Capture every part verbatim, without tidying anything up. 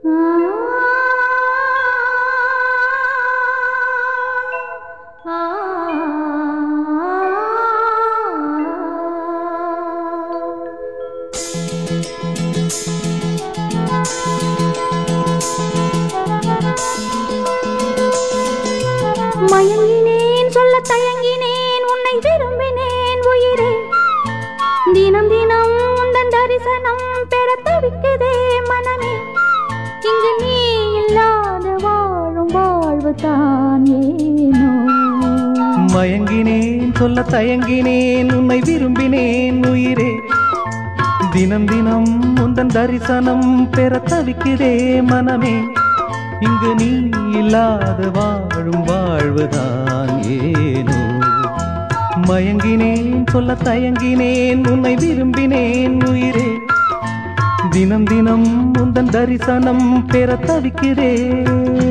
மயங்கினேன் சொல்ல தயங்கினேன் உன்னை விரும்பினேன் உயிரே தினம் தினம் உந்தன் தரிசனம் பெற தவிக்குதே மனமே இங்கு நீ இல்லாத வாழும் வாழ்வு தான் ஏனோ மயங்கினேன் சொல்ல தயங்கினேன் உன்னை விரும்பினேன் உயிரே தினம் தினம் உந்தன் தரிசனம் பெற தவிக்குதே மனமே இங்கு நீ இல்லாத வாழும் வாழ்வுதான் ஏனோ மயங்கினேன் சொல்ல தயங்கினேன் உன்னை விரும்பினேன் உயிரே தினம் தினம் உந்தன் தரிசனம் பெற தவிக்கிறேன்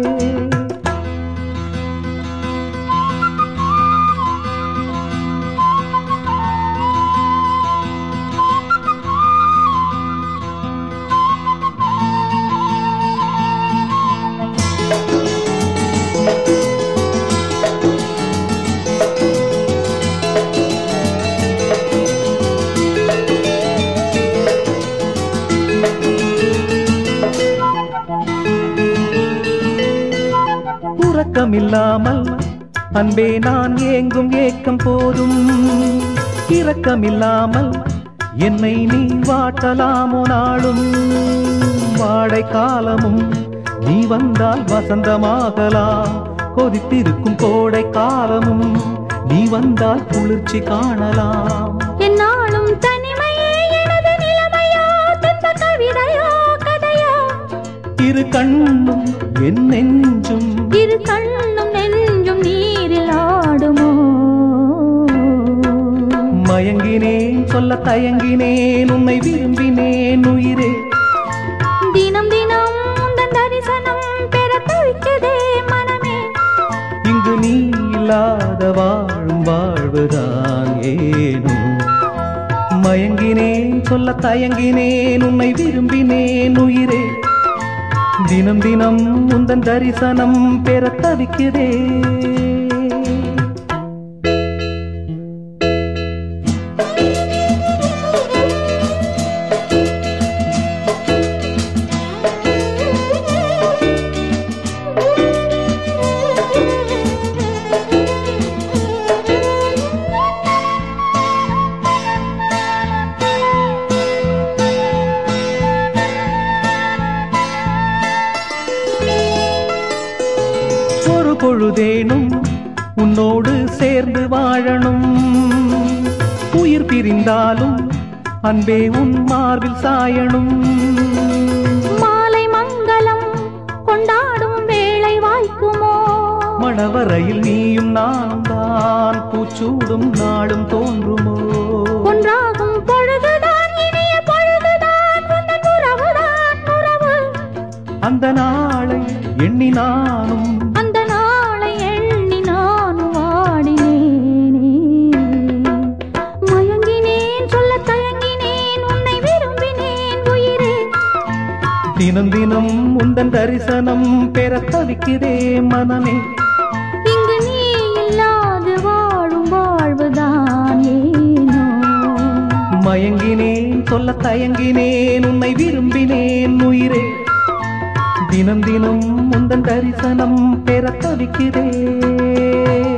இரக்கமில்லாமல் அன்பே நான் ஏங்கும் ஏக்கம் போதும் இரக்கமில்லாமல் என்னை நீ வாட்டலாமோ நாளும் வாடை காலமும் நீ வந்தால் வசந்தமாகலாம் கொதித்திருக்கும் கோடை காலமும் நீ வந்தால் குளிர்ச்சி காணலாம் என்னாலும் தனிமையே எனது நிலைமையோ துன்ப கவிதையோ கதையோ இரு கண்ணும் என் நெஞ்சும் இரு கண்ணும் நெஞ்சும் நீரில் ஆடுமோ மயங்கினேன் சொல்ல தயங்கினேன் உன்னை விரும்பினேன் உயிரே தினம் தினம் உந்தன் தரிசனம் பெற தவிக்குதே மனமே இங்கு நீ இல்லாத வாழும் வாழ்வுதான் ஏனோ மயங்கினேன் சொல்ல தயங்கினேன் உன்னை விரும்பினேன் உயிரே தினம் தினம் உந்தன் தரிசனம் பெற தவிக்கிறேன் பொழுதேனும் உன்னோடு சேர்ந்து வாழணும் உயிர் பிரிந்தாலும் அன்பே உன் மார்பில் சாயணும் மாலை மங்களம் கொண்டாடும் வேளை வாய்க்குமோ மணவரையில் நீயும் நானும் தான் பூச்சூடும் நாளும் தோன்றுமோ ஒன்றாகும் பொழுதுதான் இனிய பொழுதுதான் உந்தன் உறவுதான் உறவு அந்த நாளை எண்ணி நானும் அந்த நாளை எண்ணி நானும் வாடினேனே மயங்கினேன் சொல்ல தயங்கினேன் உன்னை விரும்பினேன் உயிரே தினம் தினம் உந்தன் தரிசனம் பெற தவிக்கிறே மனமே இங்கு நீ இல்லாது வாழும் வாழ்வுதான் ஏனோ மயங்கினேன் சொல்ல தயங்கினேன் உன்னை விரும்பினேன் உயிரே தினம் தினம் உந்தன் தரிசனம் பெற தவிக்கிறேன்